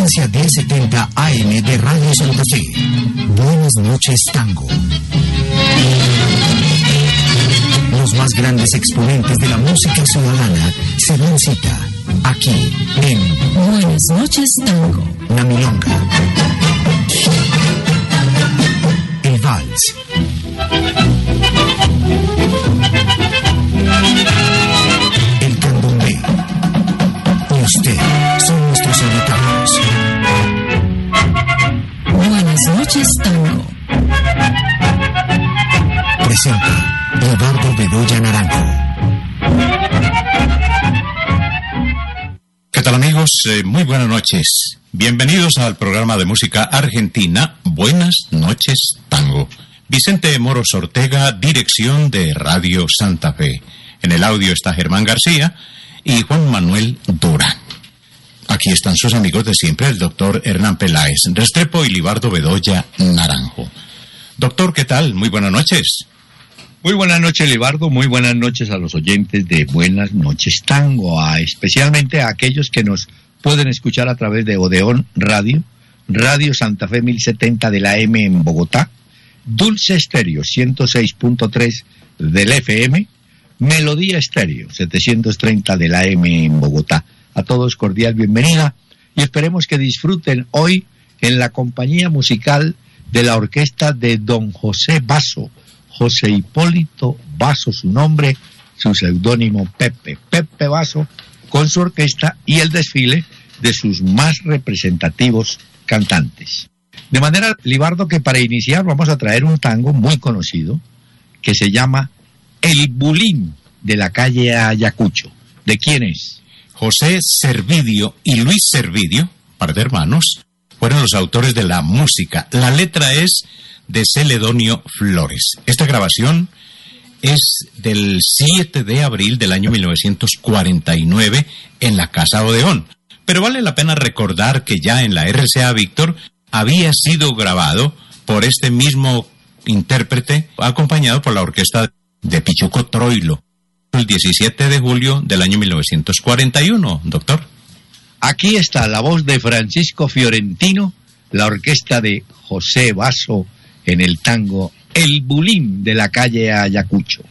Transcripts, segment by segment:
frecuencia 1070 AM de Radio Santa Fe. Buenas noches, Tango. Los más grandes exponentes de la música ciudadana se dan cita aquí en Buenas noches, Tango. La Milonga, el Vals, el Candomblé. Y usted son nuestros invitados. Buenas noches, Tango. Presenta Eduardo Bedoya Naranjo. ¿Qué tal, amigos? Muy buenas noches. Bienvenidos al programa de música argentina Buenas noches, Tango. Vicente Moros Ortega, dirección de Radio Santa Fe. En el audio está Germán García y Juan Manuel Durán. Aquí están sus amigos de siempre, el doctor Hernán Peláez Restrepo y Libardo Bedoya Naranjo. Doctor, ¿qué tal? Muy buenas noches. Muy buenas noches, Libardo. Muy buenas noches a los oyentes de Buenas noches, Tango, especialmente a aquellos que nos pueden escuchar a través de Odeón Radio, Radio Santa Fe 1070 de la M en Bogotá, Dulce Estéreo 106.3 del FM, Melodía Estéreo 730 de la M en Bogotá. A todos cordial bienvenida y esperemos que disfruten hoy en la compañía musical de la orquesta de don José Basso, José Hipólito Basso, su nombre, su seudónimo Pepe Basso, con su orquesta y el desfile de sus más representativos cantantes. De manera, Libardo, que para iniciar vamos a traer un tango muy conocido que se llama El Bulín, de la calle Ayacucho. ¿De quién es? José Servidio y Luis Servidio, par de hermanos, fueron los autores de la música. La letra es de Celedonio Flores. Esta grabación es del 7 de abril del año 1949 en la Casa Odeón. Pero vale la pena recordar que ya en la RCA Víctor había sido grabado por este mismo intérprete, acompañado por la orquesta de Pichuco Troilo, el 17 de julio del año 1941, doctor. Aquí está la voz de Francisco Fiorentino, la orquesta de José Basso en el tango El Bulín, de la calle Ayacucho.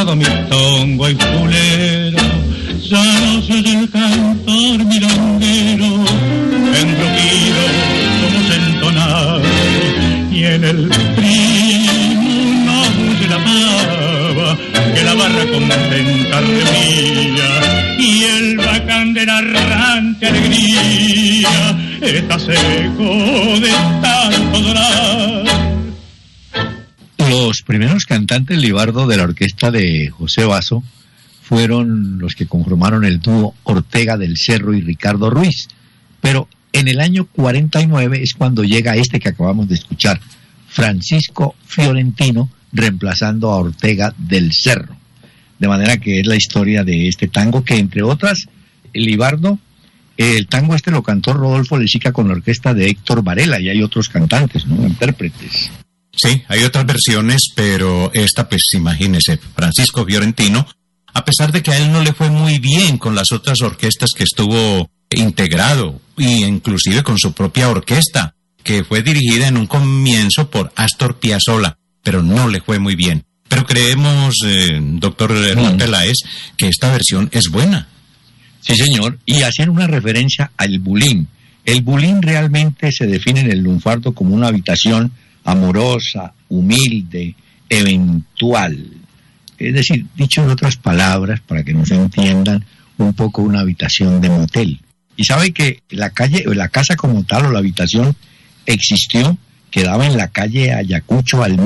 cerrado mi tongo y fulero, ya no se oye el cantor milonguero, embrujido como se entonar, y en el primo no bulle la pava, que la barra contenta reunía, y el bacán de la errante alegría está seco de tanto dorar. Los primeros cantantes, Libardo, de la orquesta de José Basso fueron los que conformaron el dúo Ortega del Cerro y Ricardo Ruiz, pero en el año 49 es cuando llega este que acabamos de escuchar, Francisco Fiorentino, reemplazando a Ortega del Cerro. De manera que es la historia de este tango que, entre otras, Libardo, el tango este lo cantó Rodolfo Lezica con la orquesta de Héctor Varela, y hay otros cantantes, ¿no? Intérpretes. Sí, hay otras versiones, pero esta, pues imagínese, Francisco Fiorentino, a pesar de que a él no le fue muy bien con las otras orquestas que estuvo integrado, y inclusive con su propia orquesta, que fue dirigida en un comienzo por Astor Piazzolla, pero no le fue muy bien. Pero creemos, doctor Hernán Peláez, que esta versión es buena. Sí, señor, y hacen una referencia al bulín. El bulín realmente se define en el lunfardo como una habitación amorosa, humilde, eventual. Es decir, dicho en otras palabras, para que nos entiendan, un poco una habitación de motel. Y sabe que la casa como tal o la habitación existió, quedaba en la calle Ayacucho al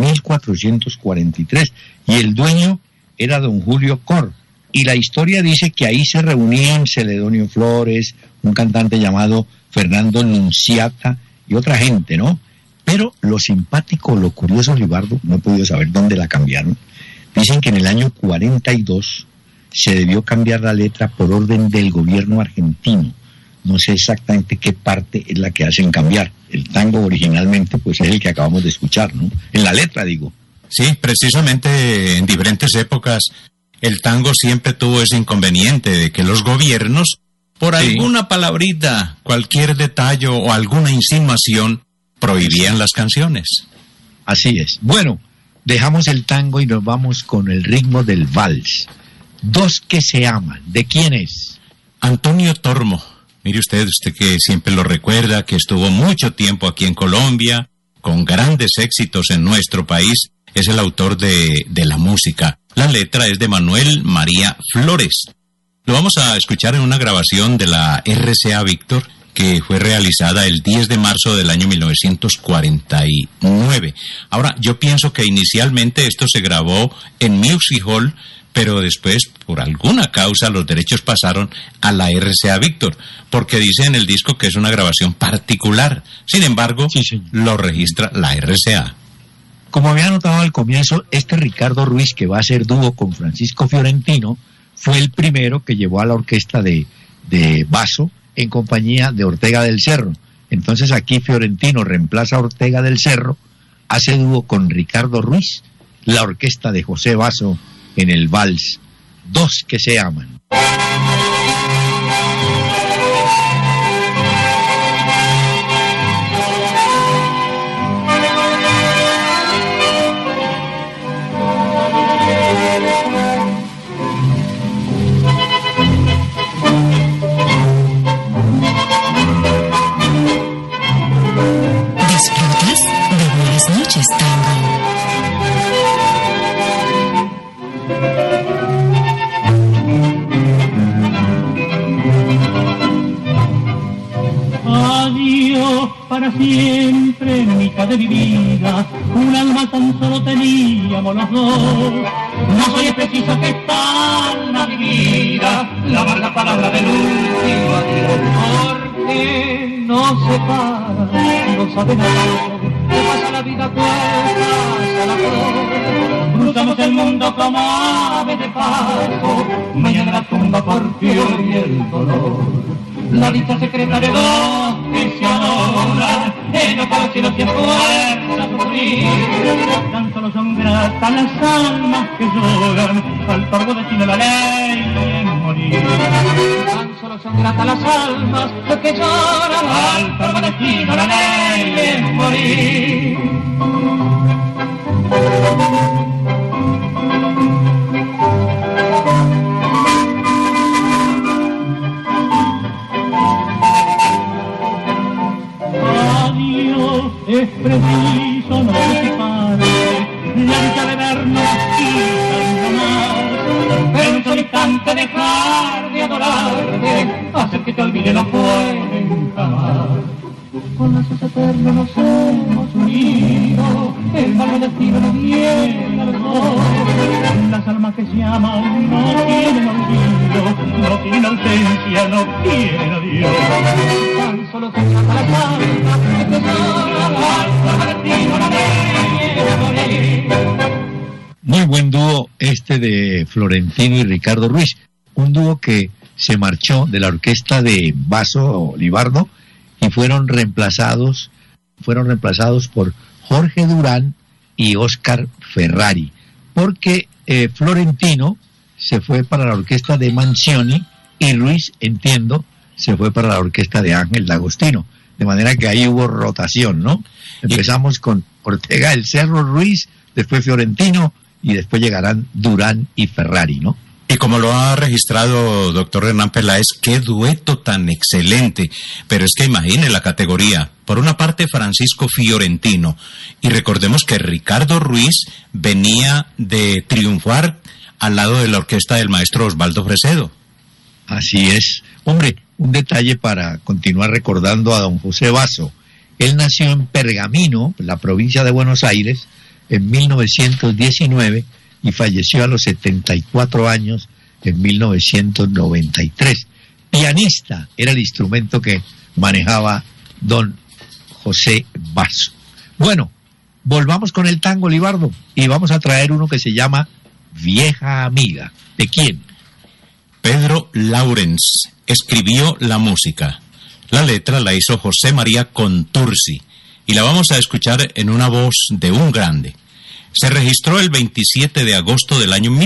1443, y el dueño era don Julio Cor. Y la historia dice que ahí se reunían Celedonio Flores, un cantante llamado Fernando Nunciata y otra gente, ¿no? Pero lo simpático, lo curioso, Libardo, no he podido saber dónde la cambiaron. Dicen que en el año 42 se debió cambiar la letra por orden del gobierno argentino. No sé exactamente qué parte es la que hacen cambiar. El tango originalmente pues es el que acabamos de escuchar, ¿no? En la letra, digo. Sí, precisamente en diferentes épocas el tango siempre tuvo ese inconveniente de que los gobiernos, por alguna palabrita, cualquier detalle o alguna insinuación, prohibían las canciones. Así es. Bueno, dejamos el tango y nos vamos con el ritmo del vals. Dos que se aman. ¿De quién es? Antonio Tormo. Mire usted que siempre lo recuerda, que estuvo mucho tiempo aquí en Colombia, con grandes éxitos en nuestro país, es el autor de la música. La letra es de Manuel María Flores. Lo vamos a escuchar en una grabación de la RCA Víctor, que fue realizada el 10 de marzo del año 1949. Ahora, yo pienso que inicialmente esto se grabó en Music Hall, pero después, por alguna causa, los derechos pasaron a la RCA Víctor, porque dice en el disco que es una grabación particular. Sin embargo, lo registra la RCA. Como había notado al comienzo, este Ricardo Ruiz, que va a ser dúo con Francisco Fiorentino, fue el primero que llevó a la orquesta de Basso en compañía de Ortega del Cerro. Entonces aquí Fiorentino reemplaza a Ortega del Cerro, hace dúo con Ricardo Ruiz, la orquesta de José Basso en el vals Dos que se aman. Disfrutas de Buenas Noches Tango. Adiós para siempre, mitad de mi vida, un alma tan solo teníamos los dos. No soy preciso que está mi vida, la amarga palabra del último adiós. Porque no se para, no sabe nada, que pasa la vida pues pasa la flor. Cruzamos el mundo como aves de paso, mañana la tumba por Dios y el dolor. La dicha secreta de dos que se adoran, en otros cielos y en fuerza sufrir. Tan solo son gratas las almas que lloran, al torvo destino la ley de morir. Tan solo son gratas las almas que lloran, al torvo destino la ley de morir. que dejar de adorarte, hacer que te olvide no pueden jamás. Con lazos eternos nos hemos unido, el mal destino nos viene a los dos. Las almas que se aman no tienen olvido, no tienen ausencia, no tienen adiós. Tan solo se saca las almas, que solo al destino no viene a morir. Muy buen dúo este de Florentino y Ricardo Ruiz, un dúo que se marchó de la orquesta de Basso Libardo y fueron reemplazados por Jorge Durán y Oscar Ferrari, porque Florentino se fue para la orquesta de Manzioni y Ruiz, entiendo, se fue para la orquesta de Ángel D'Agostino, de manera que ahí hubo rotación, ¿no? Empezamos con Ortega El Cerro, Ruiz, después Florentino y después llegarán Durán y Ferrari, ¿no? Y como lo ha registrado doctor Hernán Peláez, qué dueto tan excelente. Pero es que imagine la categoría. Por una parte, Francisco Fiorentino. Y recordemos que Ricardo Ruiz venía de triunfar al lado de la orquesta del maestro Osvaldo Fresedo. Así es. Hombre, un detalle para continuar recordando a don José Basso. Él nació en Pergamino, la provincia de Buenos Aires, en 1919 y falleció a los 74 años en 1993. Pianista era el instrumento que manejaba don José Basso. Bueno, volvamos con el tango, Libardo, y vamos a traer uno que se llama Vieja Amiga. ¿De quién? Pedro Laurens escribió la música. La letra la hizo José María Contursi y la vamos a escuchar en una voz de un grande. Se registró el 27 de agosto del año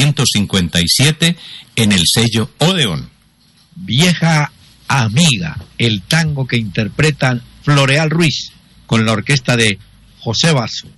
1957 en el sello Odeón. Vieja Amiga, el tango que interpretan Floreal Ruiz con la orquesta de José Basso.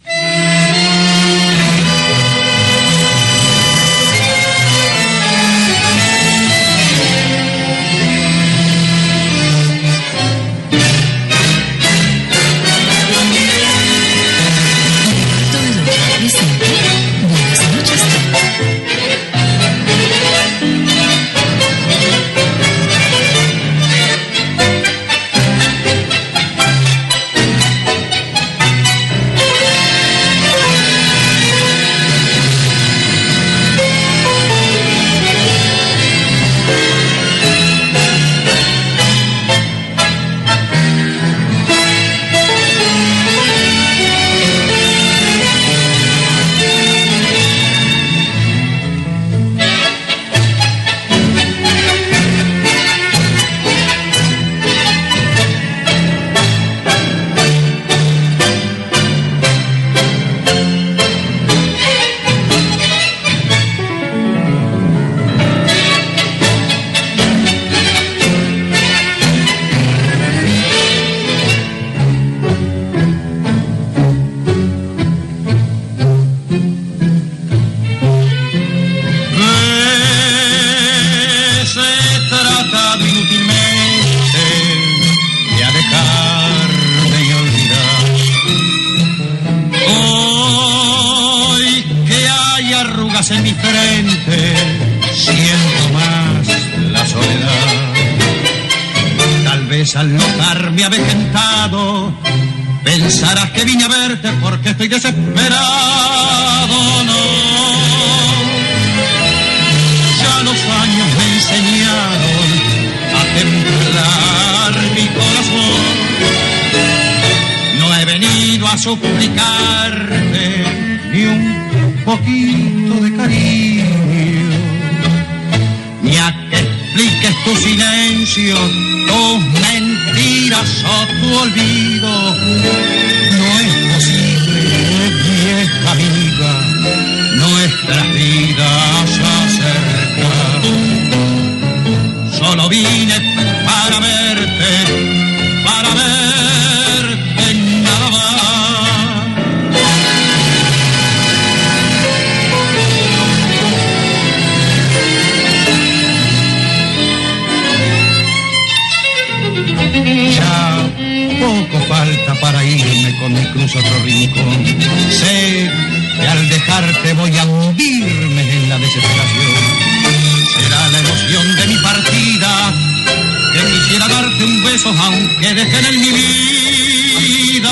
En mi frente siento más la soledad. Tal vez al notarme avejentado pensarás que vine a verte porque estoy desesperado. No, ya los años me enseñaron a templar mi corazón. No he venido a suplicarte ni un poquito de cariño, ni a que expliques tu silencio, tus mentiras o tu olvido. No es posible, vieja amiga, nuestras vidas acercar. Solo vine para verte nada más. Ya poco falta para irme, que dejen en mi vida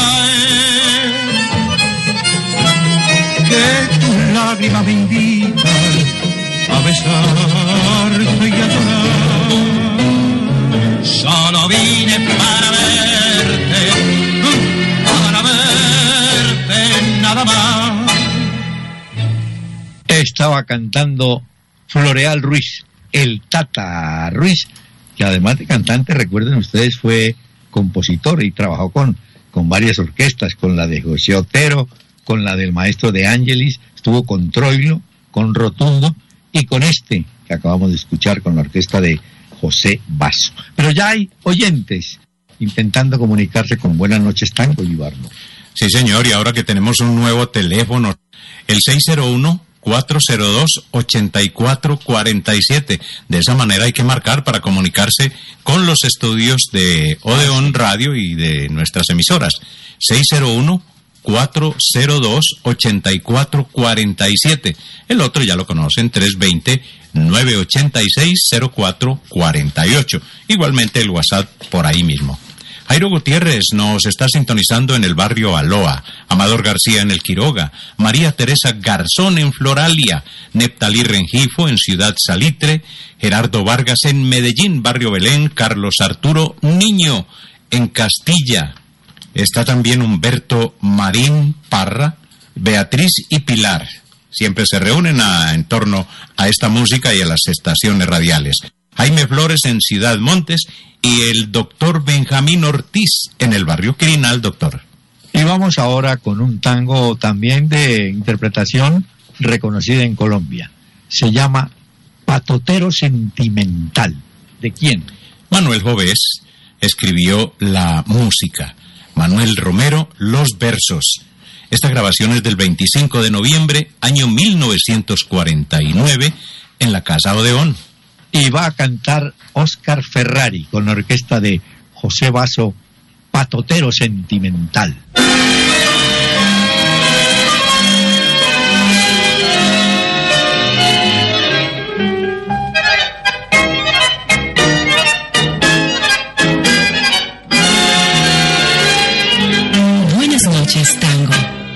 que tus lágrimas me invitan a besarte y a llorar. Solo vine para verte, nada más. Estaba cantando Floreal Ruiz, el Tata Ruiz, que además de cantante, recuerden ustedes, fue compositor y trabajó con varias orquestas, con la de José Otero, con la del maestro de Ángelis, estuvo con Troilo, con Rotundo y con este que acabamos de escuchar con la orquesta de José Basso. Pero ya hay oyentes intentando comunicarse con Buenas Noches Tango, Libardo. Sí, señor, y ahora que tenemos un nuevo teléfono, el 601-402-8447. De esa manera hay que marcar para comunicarse con los estudios de Odeón Radio y de nuestras emisoras. 601-402-8447. El otro ya lo conocen, 320-986-0448. Igualmente el WhatsApp por ahí mismo. Jairo Gutiérrez nos está sintonizando en el barrio Aloa, Amador García en el Quiroga, María Teresa Garzón en Floralia, Neptalí Rengifo en Ciudad Salitre, Gerardo Vargas en Medellín, barrio Belén, Carlos Arturo Niño en Castilla. Está también Humberto Marín Parra, Beatriz y Pilar. Siempre se reúnen en torno a esta música y a las estaciones radiales. Jaime Flores en Ciudad Montes y el doctor Benjamín Ortiz en el barrio Quirinal, doctor. Y vamos ahora con un tango también de interpretación reconocida en Colombia. Se llama Patotero Sentimental. ¿De quién? Manuel Jovés escribió la música. Manuel Romero, los versos. Esta grabación es del 25 de noviembre, año 1949, en la Casa Odeón. Y va a cantar Oscar Ferrari con la orquesta de José Basso, Patotero Sentimental. Buenas noches, tango.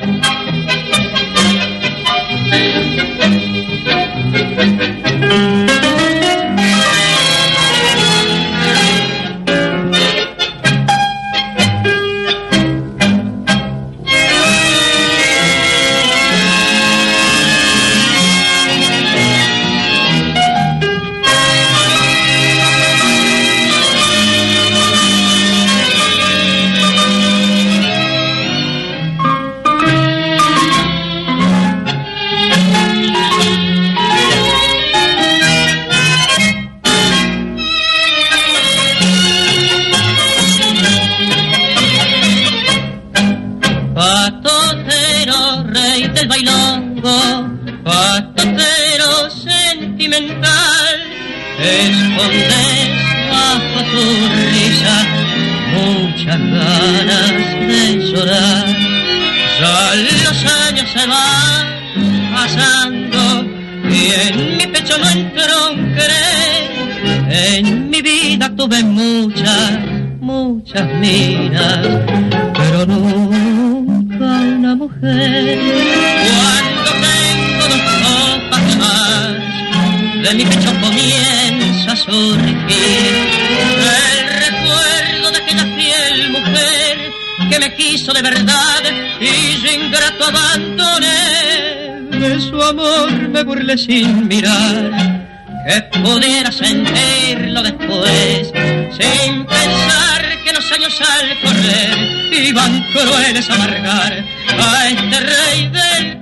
Sin mirar, que pudiera sentirlo después, sin pensar que los años al correr iban crueles a amargar a este rey del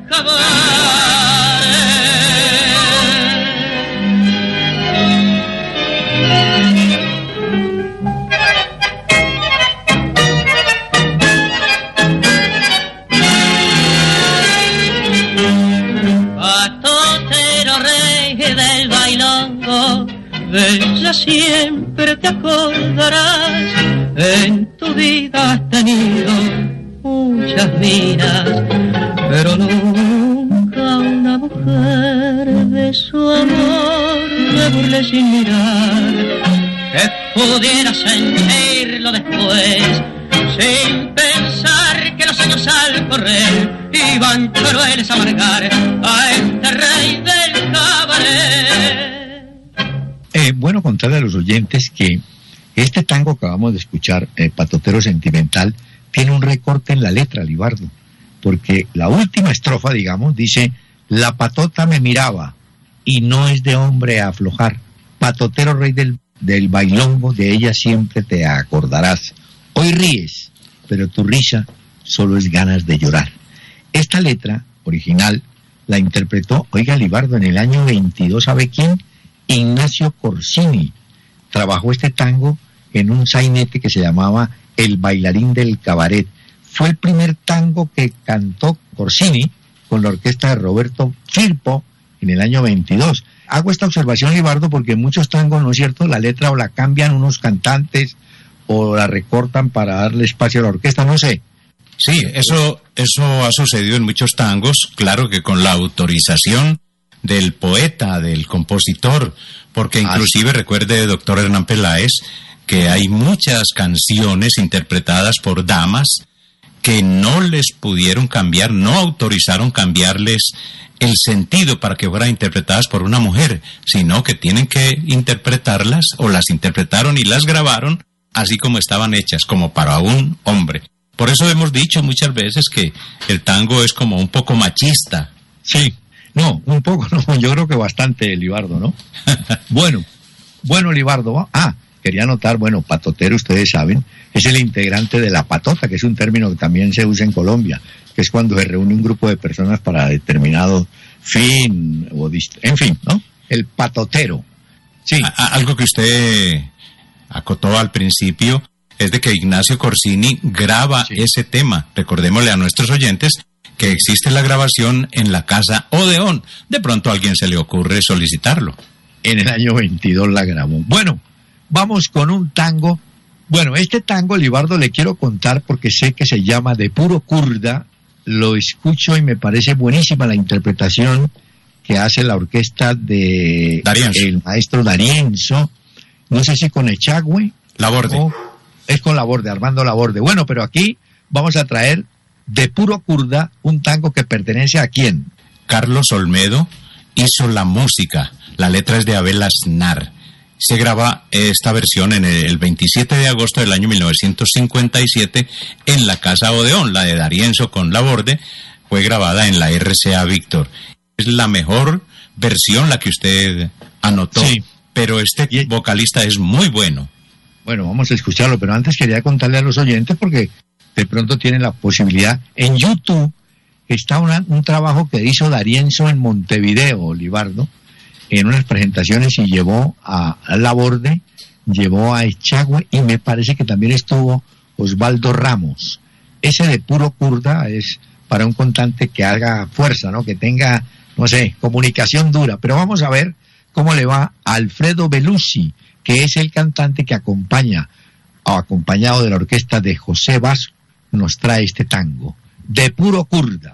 siempre te acordarás, en tu vida has tenido muchas minas, pero nunca una mujer de su amor me burlé sin mirar, que pudiera sentirlo hacerlo después, sin pensar que los años al correr iban crueles a amargar a este rey del cabaret. Bueno, contarle a los oyentes que este tango que acabamos de escuchar, Patotero Sentimental, tiene un recorte en la letra, Libardo, porque la última estrofa, digamos, dice: la patota me miraba y no es de hombre a aflojar, patotero rey del bailongo, de ella siempre te acordarás. Hoy ríes, pero tu risa solo es ganas de llorar. Esta letra original la interpretó, oiga, Libardo, en el año 22, ¿sabe quién? Ignacio Corsini. Trabajó este tango en un sainete que se llamaba El bailarín del cabaret. Fue el primer tango que cantó Corsini con la orquesta de Roberto Firpo en el año 22. Hago esta observación, Libardo, porque en muchos tangos, ¿no es cierto?, la letra o la cambian unos cantantes o la recortan para darle espacio a la orquesta, no sé. Sí, eso ha sucedido en muchos tangos, claro que con la autorización del poeta, del compositor, porque inclusive recuerde, doctor Hernán Peláez, que hay muchas canciones interpretadas por damas que no les pudieron cambiar, no autorizaron cambiarles el sentido para que fueran interpretadas por una mujer, sino que tienen que interpretarlas, o las interpretaron y las grabaron así como estaban hechas, como para un hombre. Por eso hemos dicho muchas veces que el tango es como un poco machista. Sí, no, un poco, no, yo creo que bastante, Libardo, ¿no? Bueno, Libardo, quería anotar, bueno, patotero, ustedes saben, es el integrante de la patota, que es un término que también se usa en Colombia, que es cuando se reúne un grupo de personas para determinado fin, en fin, ¿no? El patotero. Sí. Algo que usted acotó al principio es de que Ignacio Corsini graba ese tema. Recordémosle a nuestros oyentes que existe la grabación en la Casa Odeón. De pronto a alguien se le ocurre solicitarlo. En el año 22 la grabó. Bueno, vamos con un tango. Bueno, este tango, Libardo, le quiero contar porque sé que se llama De Puro Kurda. Lo escucho y me parece buenísima la interpretación que hace la orquesta de el maestro D'Arienzo. No sé si con Echagüe. Laborde. Es con Laborde, Armando Laborde. Bueno, pero aquí vamos a traer De Puro Kurda, un tango que pertenece a ¿quién? Carlos Olmedo hizo la música. La letra es de Abel Aznar. Se graba esta versión en el 27 de agosto del año 1957 en la Casa Odeón. La de D'Arienzo con Laborde fue grabada en la RCA Víctor. Es la mejor versión la que usted anotó, sí, pero este vocalista es muy bueno. Bueno, vamos a escucharlo, pero antes quería contarle a los oyentes, porque de pronto tienen la posibilidad. En YouTube está un trabajo que hizo D'Arienzo en Montevideo, Libardo, en unas presentaciones, y llevó a Laborde, llevó a Echagüe, y me parece que también estuvo Osvaldo Ramos. Ese De Puro Kurda es para un cantante que haga fuerza, ¿no? Que tenga, no sé, comunicación dura. Pero vamos a ver cómo le va a Alfredo Belusi, que es el cantante que acompañado de la orquesta de José Vasco, nos trae este tango, De Puro Kurda.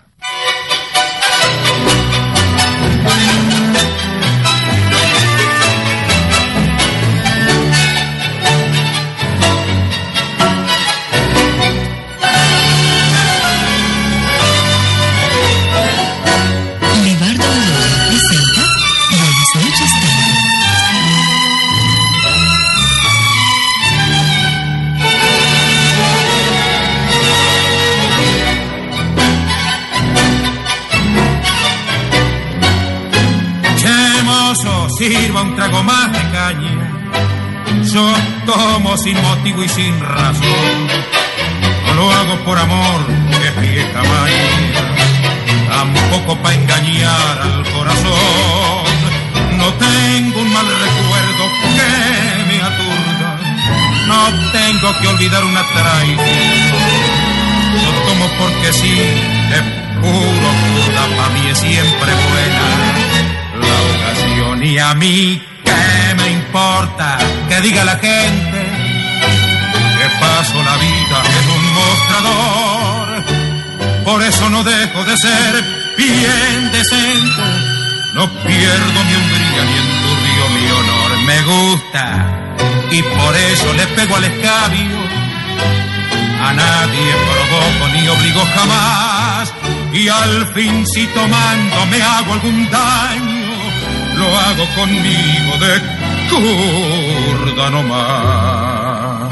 Sirva un trago más de caña, yo tomo sin motivo y sin razón, no lo hago por amor, que es vieja manía, tampoco pa' engañar al corazón, no tengo un mal recuerdo que me aturda, no tengo que olvidar una traición, yo tomo porque sí, de puro Kurda, pa' mí es siempre buena la ocasión, y a mí ¿qué me importa que diga la gente que paso la vida en un mostrador? Por eso no dejo de ser bien decente, no pierdo mi hombría ni enturbio mi honor. Me gusta y por eso le pego al escabio A nadie provoco ni obligo jamás, y al fin si tomando me hago algún daño, lo hago conmigo de curda nomás.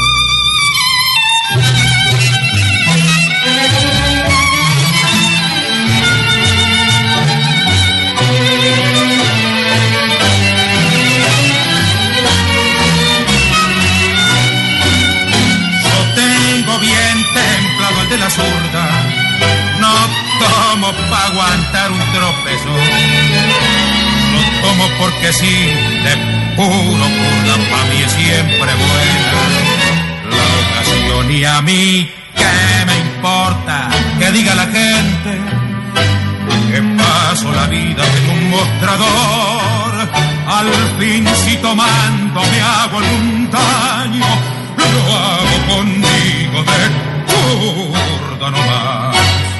Bien templado al de la zurda, no tomo pa' aguantar un tropezo, no tomo porque sí, de puro curda pa' mí es siempre buena la ocasión, y a mí qué me importa que diga la gente que paso la vida en un mostrador, al fin si tomando me hago algún daño, lo hago conmigo de curda nomás.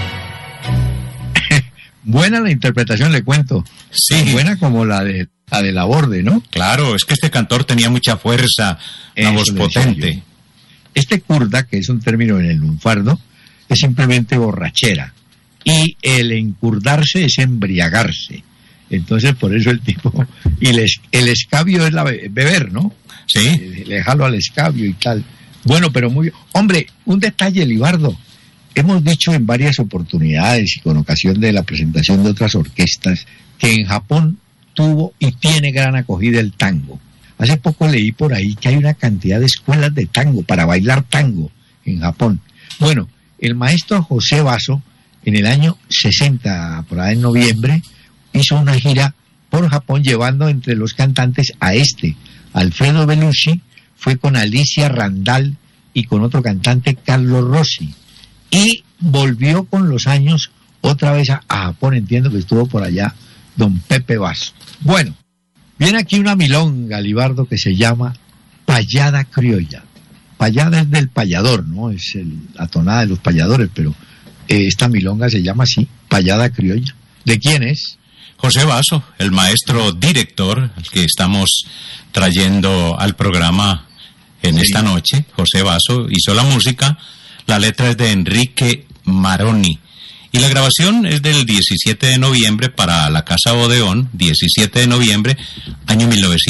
Buena la interpretación, le cuento. Sí. Buena como la de Laborde, ¿no? Claro, es que este cantor tenía mucha fuerza, una voz potente. Este curda, que es un término en el lunfardo, es simplemente borrachera. Y el encurdarse es embriagarse. Entonces, por eso el tipo... Y el escabio es beber, ¿no? Sí. Le jalo al escabio y tal. Bueno, pero muy... Hombre, un detalle, Libardo. Hemos dicho en varias oportunidades y con ocasión de la presentación de otras orquestas que en Japón tuvo y tiene gran acogida el tango. Hace poco leí por ahí que hay una cantidad de escuelas de tango para bailar tango en Japón. Bueno, el maestro José Basso en el año 60, por ahí en noviembre, hizo una gira por Japón llevando entre los cantantes a Alfredo Belushi, fue con Alicia Randall y con otro cantante, Carlos Rossi, y volvió con los años otra vez a Japón. Entiendo que estuvo por allá don Pepe Basso. Bueno, viene aquí una milonga, Libardo, que se llama Payada Criolla. Payada es del payador, ¿no? Es la tonada de los payadores, pero esta milonga se llama así, Payada Criolla. ¿De quién es? José Basso, el maestro director, al que estamos trayendo al programa en esta noche. José Basso hizo la música, la letra es de Enrique Maroni, y la grabación es del 17 de noviembre para la Casa Odeón, 17 de noviembre, año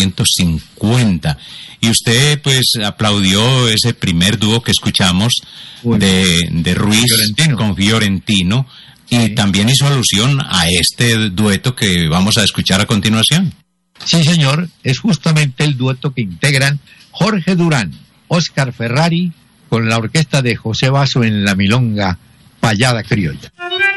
1950. Y usted, pues, aplaudió ese primer dúo que escuchamos de Ruiz Fiorentino. Con Fiorentino, y también hizo alusión a este dueto que vamos a escuchar a continuación. Sí, señor, es justamente el dueto que integran Jorge Durán, Óscar Ferrari, con la orquesta de José Basso en la milonga Payada Criolla.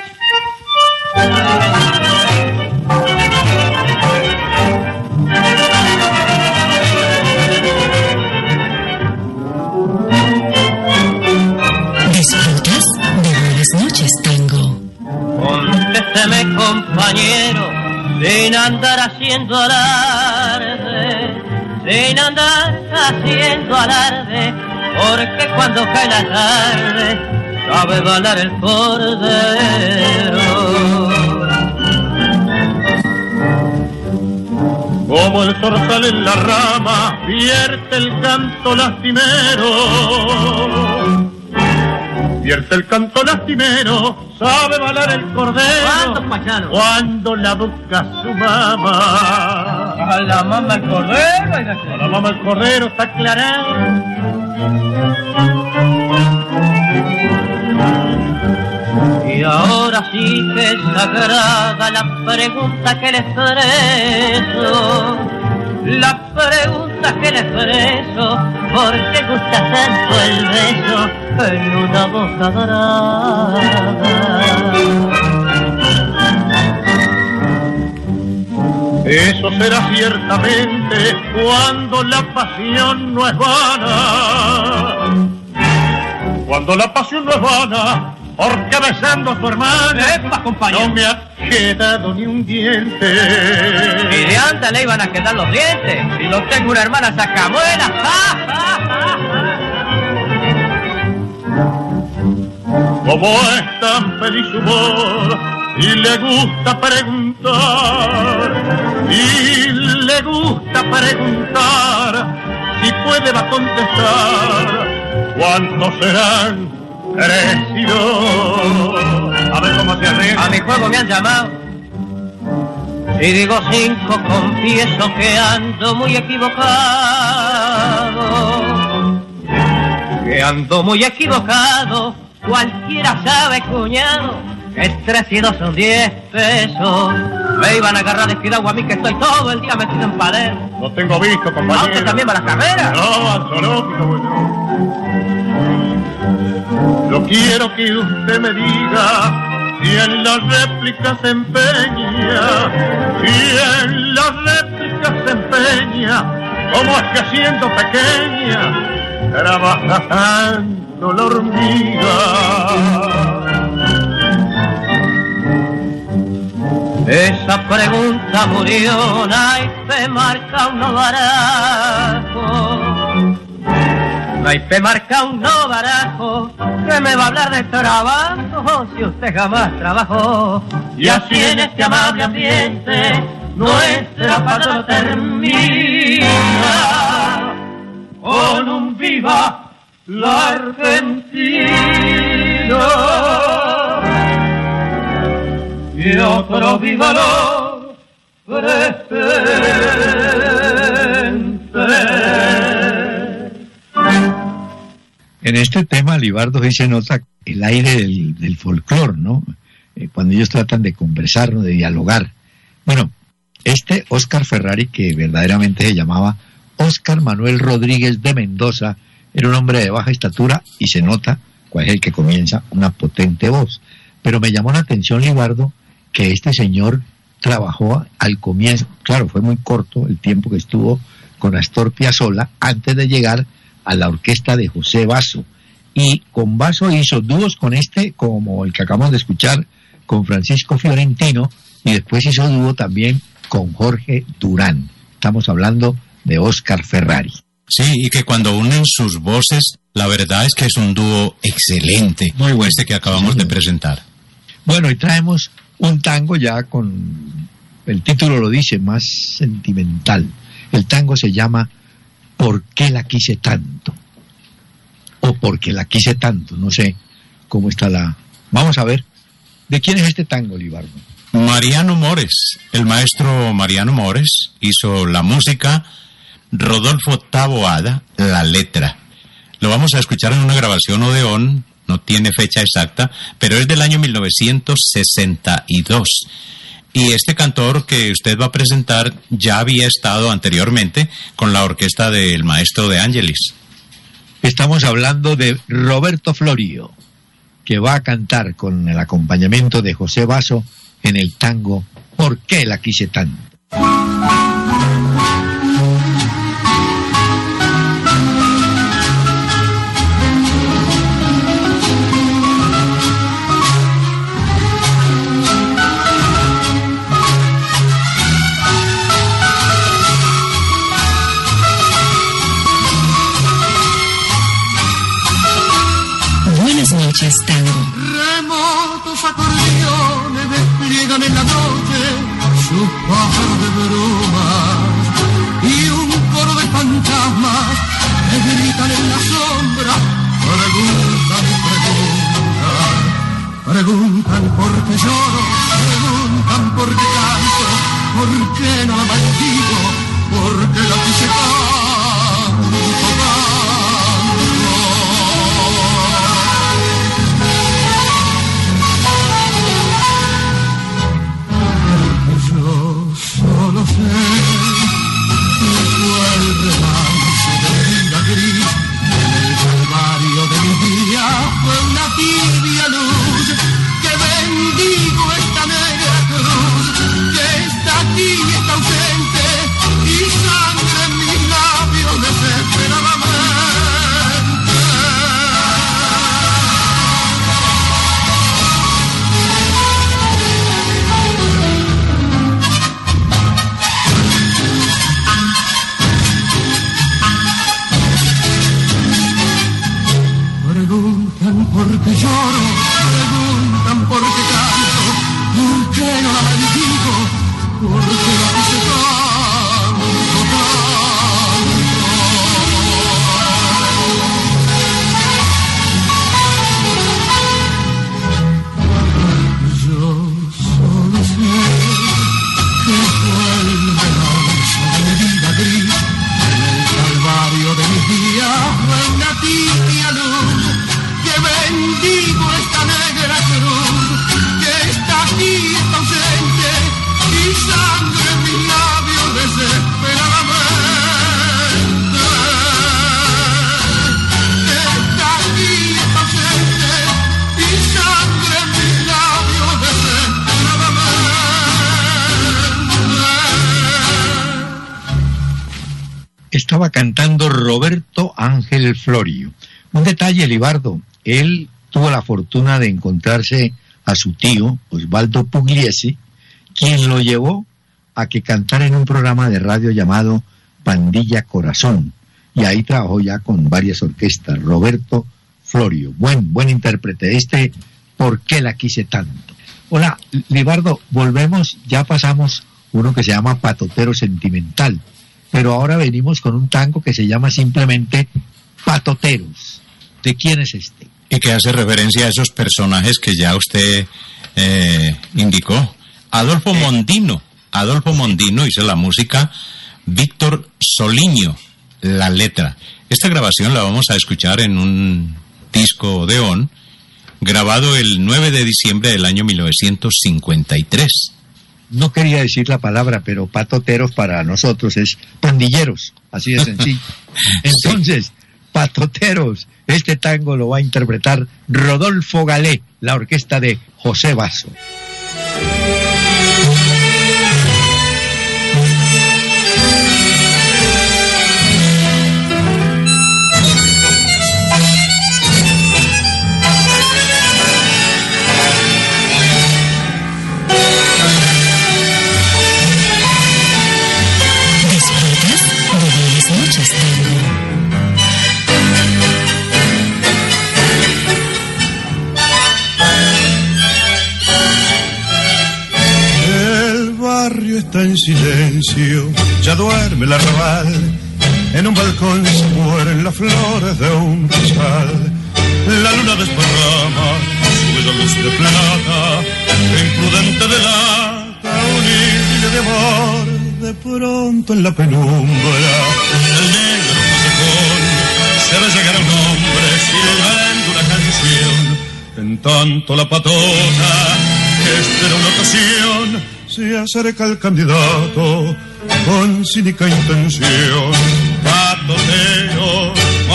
¿Disfrutas de Buenas Noches, Tango? Contésteme, compañero, sin andar haciendo alarde, sin andar haciendo alarde, porque cuando cae la tarde sabe bailar el cordero. Como el zorzal en la rama vierte el canto lastimero, vierte el canto lastimero, sabe bailar el cordero. Cuando la busca su mamá. A la mamá el cordero, a la mamá el cordero está aclarado. Y ahora sí que es sagrada la pregunta que le expreso, la pregunta que le expreso, ¿por qué gusta tanto el beso en una boca dorada? Eso será ciertamente cuando la pasión no es vana, cuando la pasión no es vana, porque besando a tu hermana no me ha quedado ni un diente. Y de anda le iban a quedar los dientes, si lo tengo una hermana sacabuena. Como es tan feliz su voz y le gusta preguntar, y le gusta preguntar, si puede va a contestar, ¿Cuántos serán 3 y 2? A ver cómo se arregla. A mi juego me han llamado. Si digo 5, confieso que ando muy equivocado. Que ando muy equivocado. Cualquiera sabe, cuñado, que 3 y 2 son 10 pesos. Me iban a agarrar descuidado a mí que estoy todo el día metido en Palermo. Lo tengo visto, compañero. ¿A usted también va a las carreras? No, al zoológico, bueno. Yo quiero que usted me diga si en las réplicas se empeña, si en las réplicas se empeña, como es que siendo pequeña trabaja tanto la hormiga. Esa pregunta murió, naipe marca un no barajo. Naipe marca un no barajo, que me va a hablar de trabajo si usted jamás trabajó. Y así en este amable ambiente nuestra patria termina con un viva la Argentina. Y otro viva lo presente. En este tema, Libardo, sí se nota el aire del folclore, ¿no? Cuando ellos tratan de conversar, ¿no? De dialogar. Bueno, este Óscar Ferrari, que verdaderamente se llamaba Óscar Manuel Rodríguez de Mendoza, era un hombre de baja estatura y se nota, cuál es el que comienza, una potente voz. Pero me llamó la atención, Libardo, que este señor trabajó al comienzo, claro, fue muy corto el tiempo que estuvo con Astor Piazzolla antes de llegar a la orquesta de José Basso, y con Basso hizo dúos con este, como el que acabamos de escuchar, con Francisco Fiorentino, y después hizo dúo también con Jorge Durán. Estamos hablando de Óscar Ferrari. Sí, y que cuando unen sus voces, la verdad es que es un dúo excelente, muy bueno, este que acabamos de presentar. Bueno, y traemos un tango ya con, el título lo dice, más sentimental. El tango se llama ¿Por qué la quise tanto? O porque la quise tanto, no sé cómo está la... Vamos a ver, ¿de quién es este tango, Libardo? Mariano Mores, el maestro Mariano Mores hizo la música, Rodolfo Taboada la letra. Lo vamos a escuchar en una grabación Odeón, no tiene fecha exacta, pero es del año 1962. Y este cantor que usted va a presentar ya había estado anteriormente con la orquesta del maestro De Angelis. Estamos hablando de Roberto Florio, que va a cantar con el acompañamiento de José Basso en el tango ¿Por qué la quise tanto? Buenas noches, tango. Remotos acordeones despliegan en la noche sus pájaros de bromas y un coro de fantasmas que gritan en la sombra, preguntan y preguntan, preguntan por qué lloro, preguntan por qué canto, por qué no la maldigo, por qué la quise tanto. Solo sé que fue el remanso de vida gris en el calvario de mi día, fue una tibia luz que bendigo esta negra cruz que está aquí y está ausente. estaba cantando Roberto Ángel Florio. Un detalle, Libardo, él tuvo la fortuna de encontrarse a su tío, Osvaldo Pugliese, quien lo llevó a que cantara en un programa de radio llamado Pandilla Corazón, y ahí trabajó ya con varias orquestas. Roberto Florio, buen intérprete. ¿Por qué la quise tanto? Hola, Libardo, volvemos, ya pasamos uno que se llama Patotero Sentimental, pero ahora venimos con un tango que se llama simplemente Patoteros. ¿De quién es este? Y que hace referencia a esos personajes que ya usted indicó. Adolfo Mondino hizo la música, Víctor Soliño la letra. Esta grabación la vamos a escuchar en un disco Odeón, grabado el 9 de diciembre del año 1953. No quería decir la palabra, pero patoteros para nosotros es pandilleros, así de sencillo. Entonces, sí. Patoteros, este tango lo va a interpretar Rodolfo Galé, la orquesta de José Basso. Está en silencio, ya duerme el arrabal. En un balcón se mueren las flores de un rosal. La luna desparrama su bella luz de plata. Imprudente delata un hilo de amor. De pronto en la penumbra del negro callejón se ve llegar a un hombre silbando una canción. En tanto la patota, que espera una ocasión, se acerca el candidato con cínica intención. Patoteo,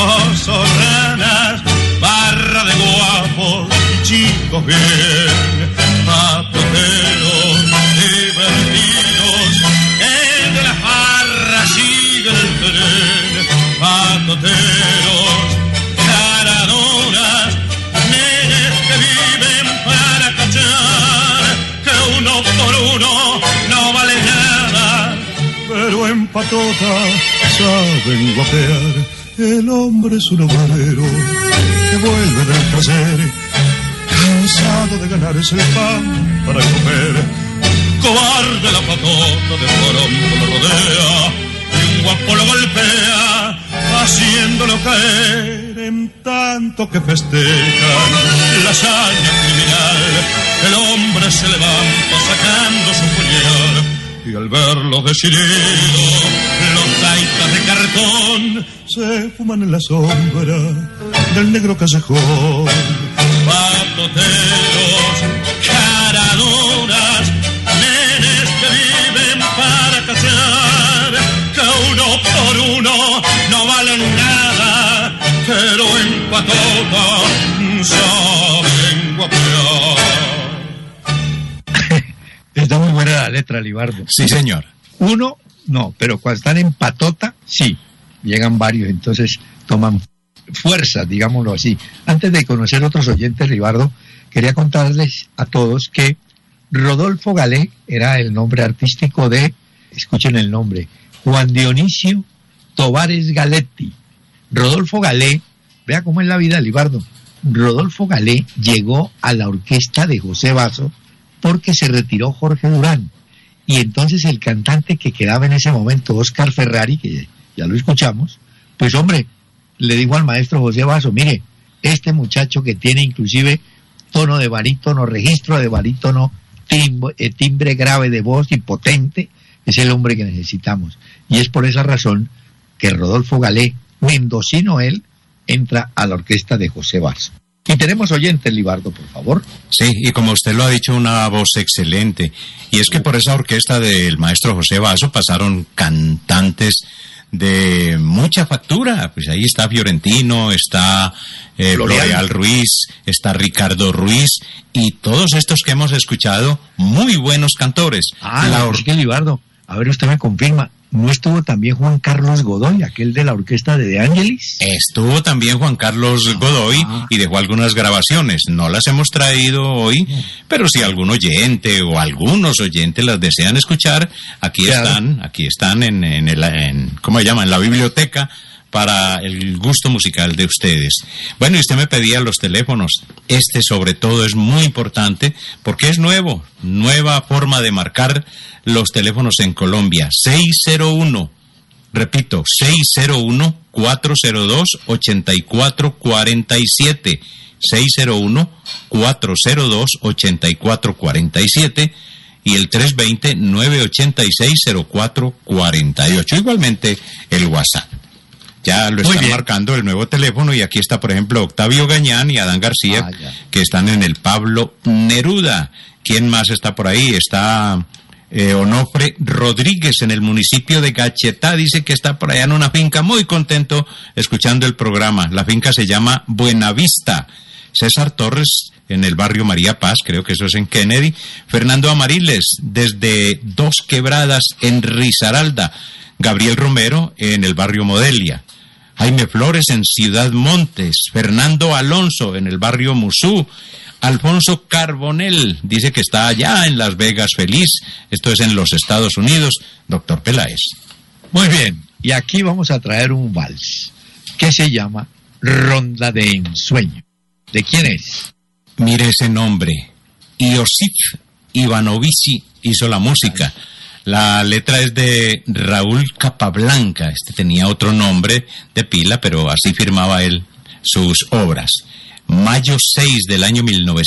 mozorranas, barra de guapos y chicos bien. Patoteros divertidos, que de la jarra sigue el tren. Patoteros, caradoras, nenes que viven para cachar, que uno por uno no vale nada, pero en patota saben guapear. El hombre es un obrero que vuelve del placer, cansado de ganarse el pan para comer. Cobarde la patota, de porompo lo rodea, y un guapo lo golpea, haciéndolo caer. En tanto que festejan la hazaña criminal, el hombre se levanta sacando su puñal, y al verlo decidido, los taitas de cartón se fuman en la sombra del negro callejón. Patoteros, caraduras, nenes que viven para cazar, que uno por uno no valen nada, pero en patota saben guapear. Está muy buena la letra, Libardo. Sí, señor. Uno, no, pero cuando están en patota, sí. Llegan varios, entonces toman fuerzas, digámoslo así. Antes de conocer otros oyentes, Libardo, quería contarles a todos que Rodolfo Galé era el nombre artístico de, escuchen el nombre, Juan Dionisio Tovares Galetti. Rodolfo Galé, vea cómo es la vida, Libardo. Rodolfo Galé llegó a la orquesta de José Basso porque se retiró Jorge Durán. Y entonces el cantante que quedaba en ese momento, Oscar Ferrari, que ya lo escuchamos, pues hombre, le dijo al maestro José Basso, mire, este muchacho que tiene inclusive tono de barítono, registro de barítono, timbre grave de voz y potente, es el hombre que necesitamos. Y es por esa razón que Rodolfo Galé, mendocino él, entra a la orquesta de José Basso. Y tenemos oyentes, Libardo, por favor. Sí, y como usted lo ha dicho, una voz excelente. Y es que por esa orquesta del maestro José Basso pasaron cantantes de mucha factura. Pues ahí está Fiorentino, está Floreal Ruiz, está Ricardo Ruiz, y todos estos que hemos escuchado, muy buenos cantores. Es que, Libardo, a ver, usted me confirma, ¿no estuvo también Juan Carlos Godoy, aquel de la orquesta de De Angelis? Estuvo también Juan Carlos Godoy y dejó algunas grabaciones. No las hemos traído hoy, pero si algún oyente o algunos oyentes las desean escuchar, aquí están en ¿cómo se llama? En la biblioteca para el gusto musical de ustedes. Bueno, y usted me pedía los teléfonos. Este sobre todo es muy importante porque es nueva forma de marcar los teléfonos en Colombia. 601, repito, 601-402-8447. 601-402-8447 y el 320-986-0448. Igualmente el WhatsApp. Ya lo están marcando el nuevo teléfono y aquí está, por ejemplo, Octavio Gañán y Adán García, que están en el Pablo Neruda. ¿Quién más está por ahí? Está Onofre Rodríguez en el municipio de Cachetá. Dice que está por allá en una finca muy contento escuchando el programa. La finca se llama Buenavista. César Torres en el barrio María Paz, creo que eso es en Kennedy. Fernando Amariles desde Dos Quebradas en Risaralda. Gabriel Romero en el barrio Modelia. Jaime Flores en Ciudad Montes. Fernando Alonso en el barrio Musú. Alfonso Carbonell dice que está allá en Las Vegas feliz. Esto es en los Estados Unidos. Doctor Peláez. Muy bien, y aquí vamos a traer un vals que se llama Ronda de Ensueño. ¿De quién es? Mire ese nombre. Iosif Ivanovici hizo la música. La letra es de Raúl Capablanca. Este tenía otro nombre de pila, pero así firmaba él sus obras. Mayo 6 del año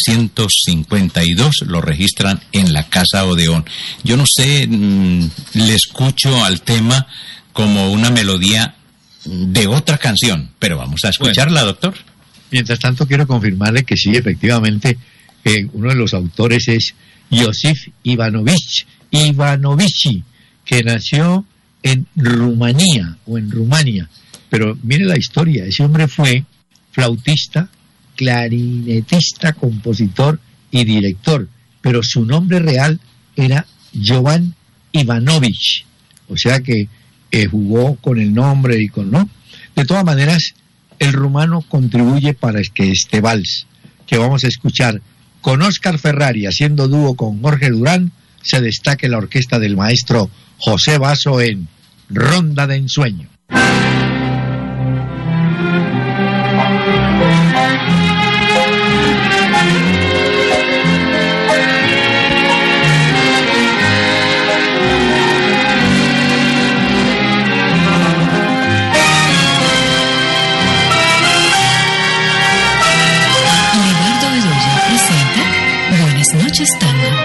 1952 lo registran en la Casa Odeón. Yo no sé, le escucho al tema como una melodía de otra canción, pero vamos a escucharla, doctor. Mientras tanto, quiero confirmarle que sí, efectivamente, uno de los autores es Iosif Ivanovici, que nació en Rumanía, pero mire la historia, ese hombre fue flautista, clarinetista, compositor y director, pero su nombre real era Jovan Ivanovic, o sea que jugó con el nombre y con no. De todas maneras, el rumano contribuye para que este vals que vamos a escuchar con Óscar Ferrari haciendo dúo con Jorge Durán se destaque la orquesta del maestro José Basso en Ronda de Ensueño. Buenas noches, tango.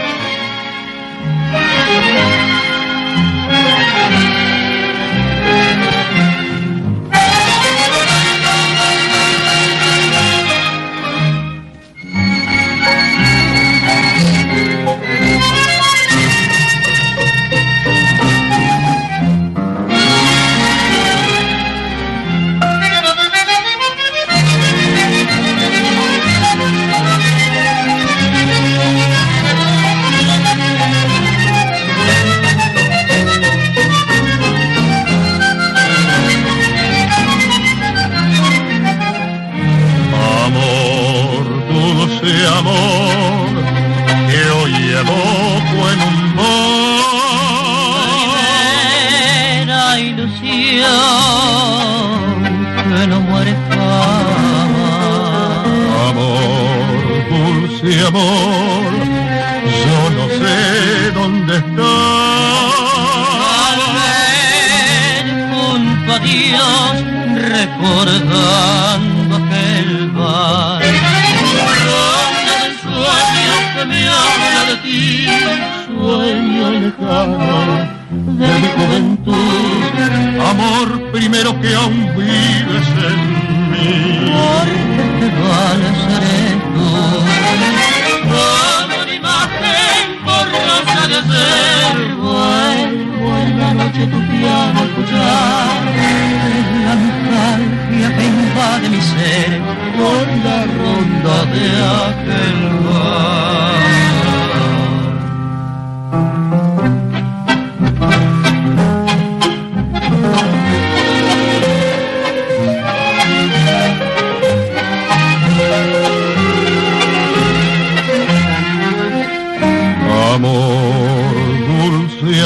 Recordando aquel bar, ronda de sueños que me habla de ti, sueño lejano de mi juventud, amor primero que aún vives en mí, porque te vales eres tú, como una imagen borrosa de ayer, vuelvo en la noche tu piano a escuchar, la nostalgia que invade mi ser con la ronda de aquel bar.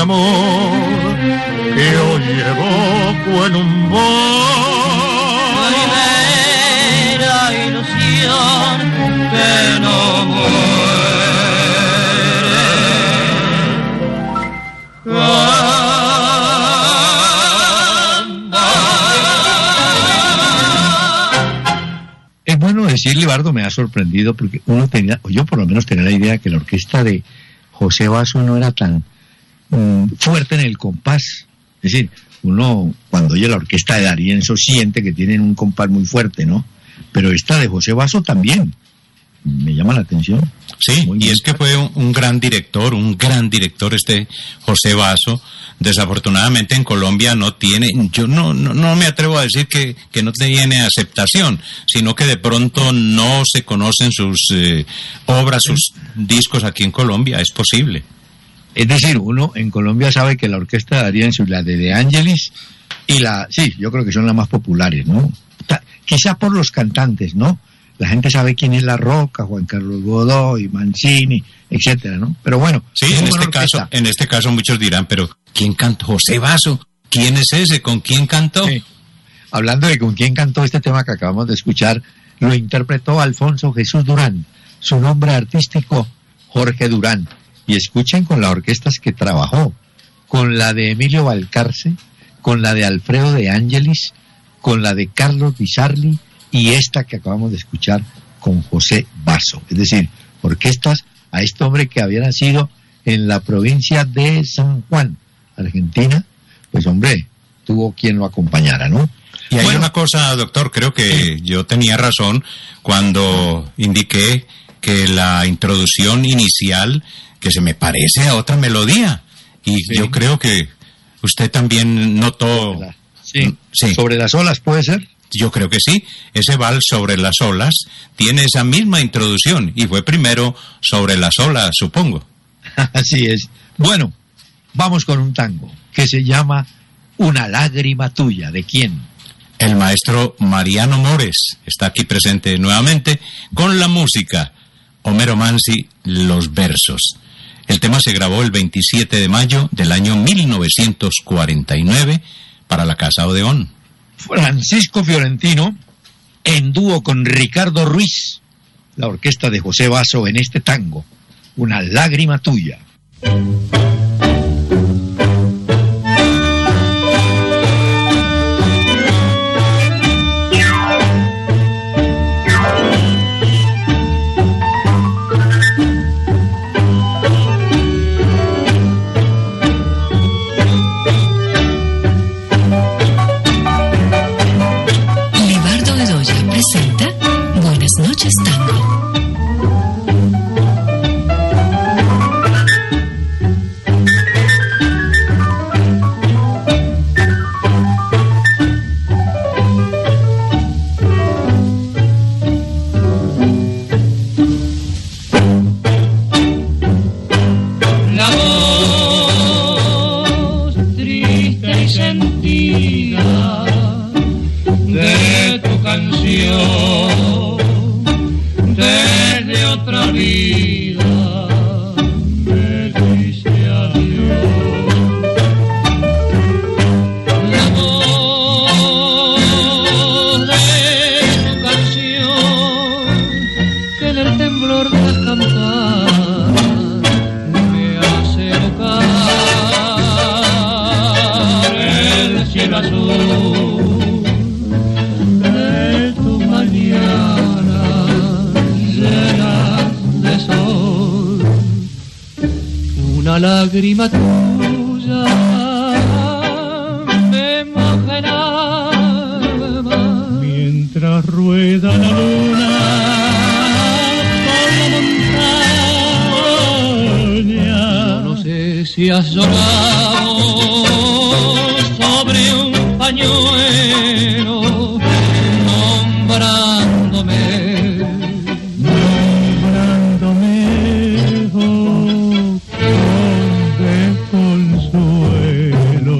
amor que hoy evoco en un vals. Primera ilusión que no muere. Es bueno decir, Libardo, me ha sorprendido porque uno tenía, o yo por lo menos tenía la idea que la orquesta de José Basso no era tan fuerte en el compás. Es decir, uno cuando oye la orquesta de D'Arienzo siente que tienen un compás muy fuerte, ¿no? Pero esta de José Basso también me llama la atención. Sí, y es que fue un gran director este José Basso. Desafortunadamente en Colombia no tiene, yo no me atrevo a decir que no tiene aceptación, sino que de pronto no se conocen sus obras, sus discos aquí en Colombia, es posible. Es decir, uno en Colombia sabe que la orquesta de D'Arienzo y la de Angelis, sí, yo creo que son las más populares, ¿no? Quizá por los cantantes, ¿no? La gente sabe quién es La Roca, Juan Carlos Godoy, Mancini, etcétera, ¿no? Pero bueno, sí, en este caso muchos dirán, pero ¿quién cantó? José Basso, ¿quién es ese? ¿Con quién cantó? Sí. Hablando de con quién cantó, este tema que acabamos de escuchar, lo interpretó Alfonso Jesús Durán, su nombre artístico Jorge Durán. Y escuchen con las orquestas que trabajó, con la de Emilio Valcarce, con la de Alfredo de Angelis, con la de Carlos Di Sarli, y esta que acabamos de escuchar con José Basso. Es decir, orquestas a este hombre que había nacido en la provincia de San Juan, Argentina, pues hombre, tuvo quien lo acompañara, ¿no? Y hay una cosa, doctor, creo que yo tenía razón cuando indiqué que la introducción inicial, que se me parece a otra melodía, y yo creo que usted también notó... Sí. ¿Sobre las olas puede ser? Yo creo que sí, ese vals Sobre las olas tiene esa misma introducción y fue primero Sobre las olas, supongo. Así es. Bueno, vamos con un tango que se llama Una lágrima tuya. ¿De quién? El maestro Mariano Mores está aquí presente nuevamente con la música. Homero Manzi, los versos. El tema se grabó el 27 de mayo del año 1949 para la Casa Odeón. Francisco Fiorentino, en dúo con Ricardo Ruiz, la orquesta de José Basso en este tango, Una lágrima tuya. Buenas noches, tango. La voz triste y sentida de tu canción desde otra vida me dice adiós. La voz de tu canción que en el temblor de las campanas me hace evocar el cielo azul de tu mañana llenas de sol. Una lágrima tuya me moja el alma mientras rueda la luna por la montaña. No sé si has llorado sobre un pañuelo nombrándome, oh, de consuelo.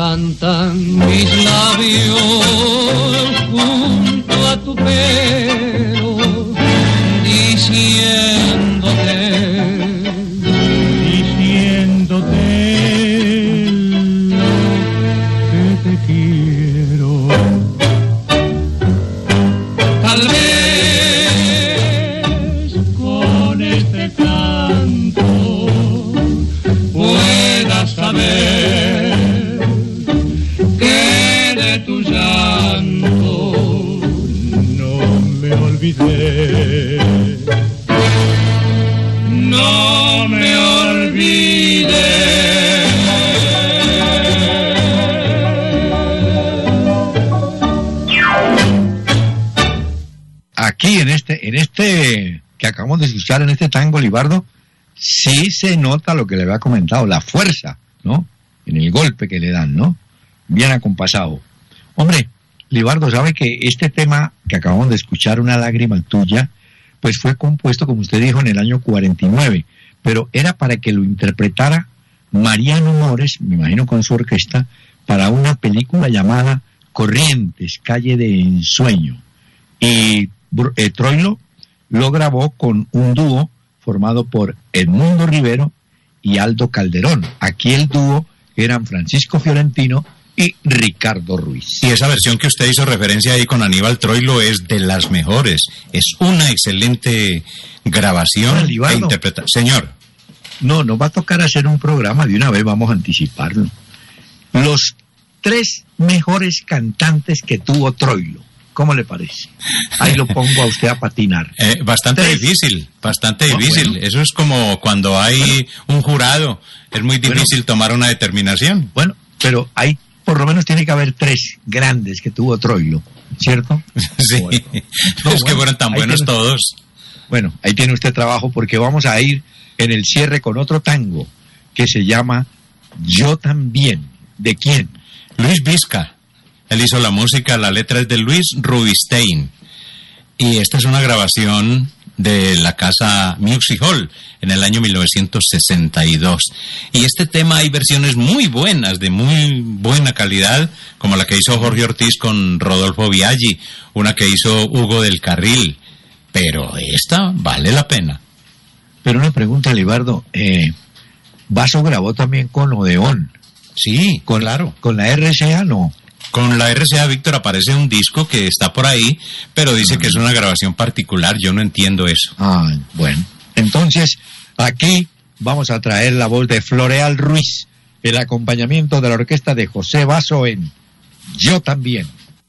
cantan mis labios junto a tu pelo, diciéndote que te quiero. Tal vez con este canto puedas saber que de tu llanto no me olvidé. No me olvidé. Aquí en este que acabamos de escuchar, en este tango, Libardo, sí se nota lo que le había comentado, la fuerza, ¿no? En el golpe que le dan, ¿no? Bien acompasado. Hombre, Libardo, ¿sabe que este tema que acabamos de escuchar, Una lágrima tuya, pues fue compuesto, como usted dijo, en el año 49, pero era para que lo interpretara Mariano Mores, me imagino con su orquesta, para una película llamada Corrientes, calle de ensueño. Y Troilo lo grabó con un dúo formado por Edmundo Rivero y Aldo Calderón. Aquí el dúo eran Francisco Fiorentino y Ricardo Ruiz. Y esa versión que usted hizo referencia ahí con Aníbal Troilo es de las mejores. Es una excelente grabación e interpretación. Señor. No, nos va a tocar hacer un programa de una vez, vamos a anticiparlo. Los 3 mejores cantantes que tuvo Troilo. ¿Cómo le parece? Ahí lo pongo a usted a patinar. Bastante difícil. Bueno. Eso es como cuando hay un jurado. Es muy difícil tomar una determinación. Bueno, pero hay, por lo menos tiene que haber 3 grandes que tuvo Troilo, ¿cierto? Sí, bueno. Es que fueron tan buenos todos. Bueno, ahí tiene usted trabajo porque vamos a ir en el cierre con otro tango que se llama Yo también. ¿De quién? Luis Vizca. Él hizo la música, la letra es de Luis Rubinstein. Y esta es una grabación de la casa Music Hall en el año 1962. Y este tema hay versiones muy buenas, de muy buena calidad, como la que hizo Jorge Ortiz con Rodolfo Biaggi, una que hizo Hugo del Carril. Pero esta vale la pena. Pero una pregunta, Libardo. Vaso grabó también con Odeón. Sí, claro. ¿Con la RCA no? Con la RCA, Víctor, aparece un disco que está por ahí, pero dice que es una grabación particular. Yo no entiendo eso. Bueno. Entonces, aquí vamos a traer la voz de Floreal Ruiz, el acompañamiento de la orquesta de José Vaso en Yo también.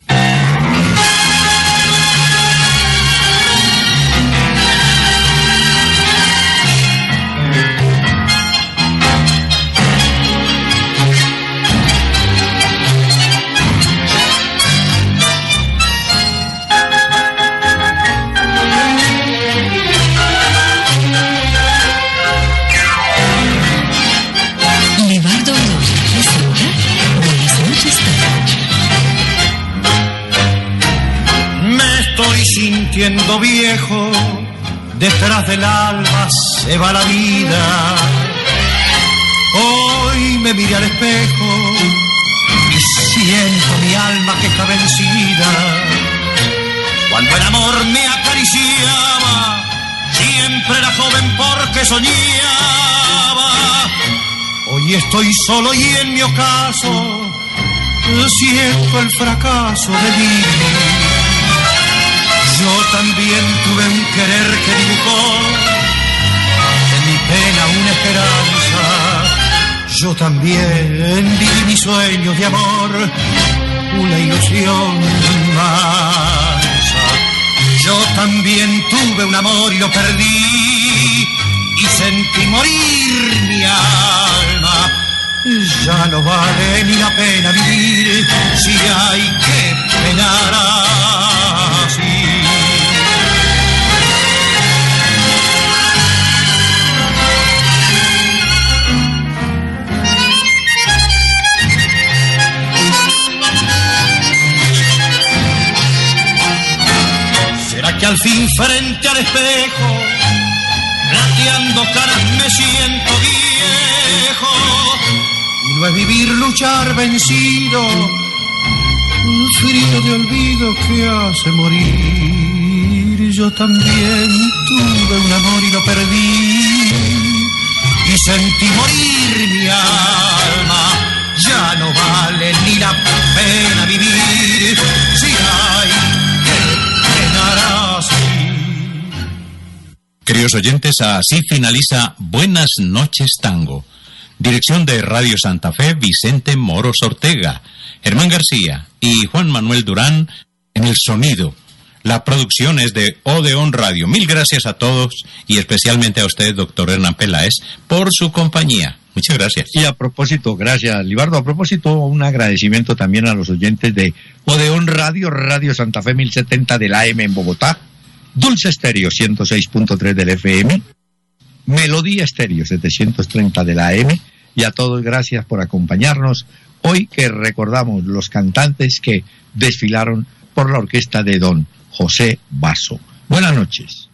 Sintiendo viejo, detrás del alma se va la vida. Hoy me miré al espejo y siento mi alma que está vencida. Cuando el amor me acariciaba, siempre era joven porque soñaba. Hoy estoy solo y en mi ocaso siento el fracaso de mí. Yo también tuve un querer que dibujó en mi pena una esperanza. Yo también viví mis sueños de amor, una ilusión mansa. Yo también tuve un amor y lo perdí, y sentí morir mi alma. Ya no vale ni la pena vivir si hay que penar así. ¿Será que al fin frente al espejo, plateando caras, me siento viejo? no es vivir, luchar vencido, un frío de olvido que hace morir. Yo también tuve un amor y lo perdí, y sentí morir mi alma. Ya no vale ni la pena vivir si hay que penar así. Queridos oyentes, así finaliza Buenas noches Tango. Dirección de Radio Santa Fe, Vicente Moros Ortega, Germán García y Juan Manuel Durán en el sonido. La producción es de Odeón Radio. Mil gracias a todos y especialmente a usted, doctor Hernán Peláez, por su compañía. Muchas gracias. Y a propósito, gracias, Libardo. A propósito, un agradecimiento también a los oyentes de Odeón Radio, Radio Santa Fe 1070 del AM en Bogotá, Dulce Estéreo 106.3 del FM, Melodía Estéreo 730 del AM, y a todos gracias por acompañarnos hoy que recordamos los cantantes que desfilaron por la orquesta de don José Basso. Buenas noches.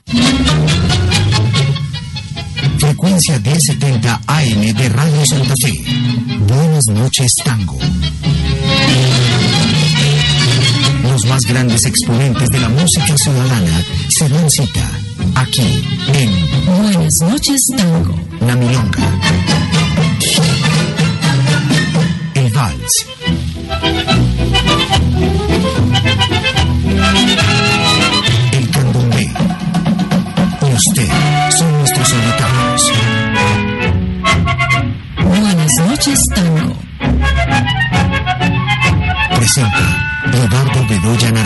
Frecuencia 1070 AM de Radio Santa Fe. Buenas noches Tango. Los más grandes exponentes de la música ciudadana se dan cita aquí en Buenas noches Tango. La Milonga, el Vals, el Candomblé y usted son nuestros invitados. Buenas noches Tango. Presenta Eduardo Bedoya Narváez.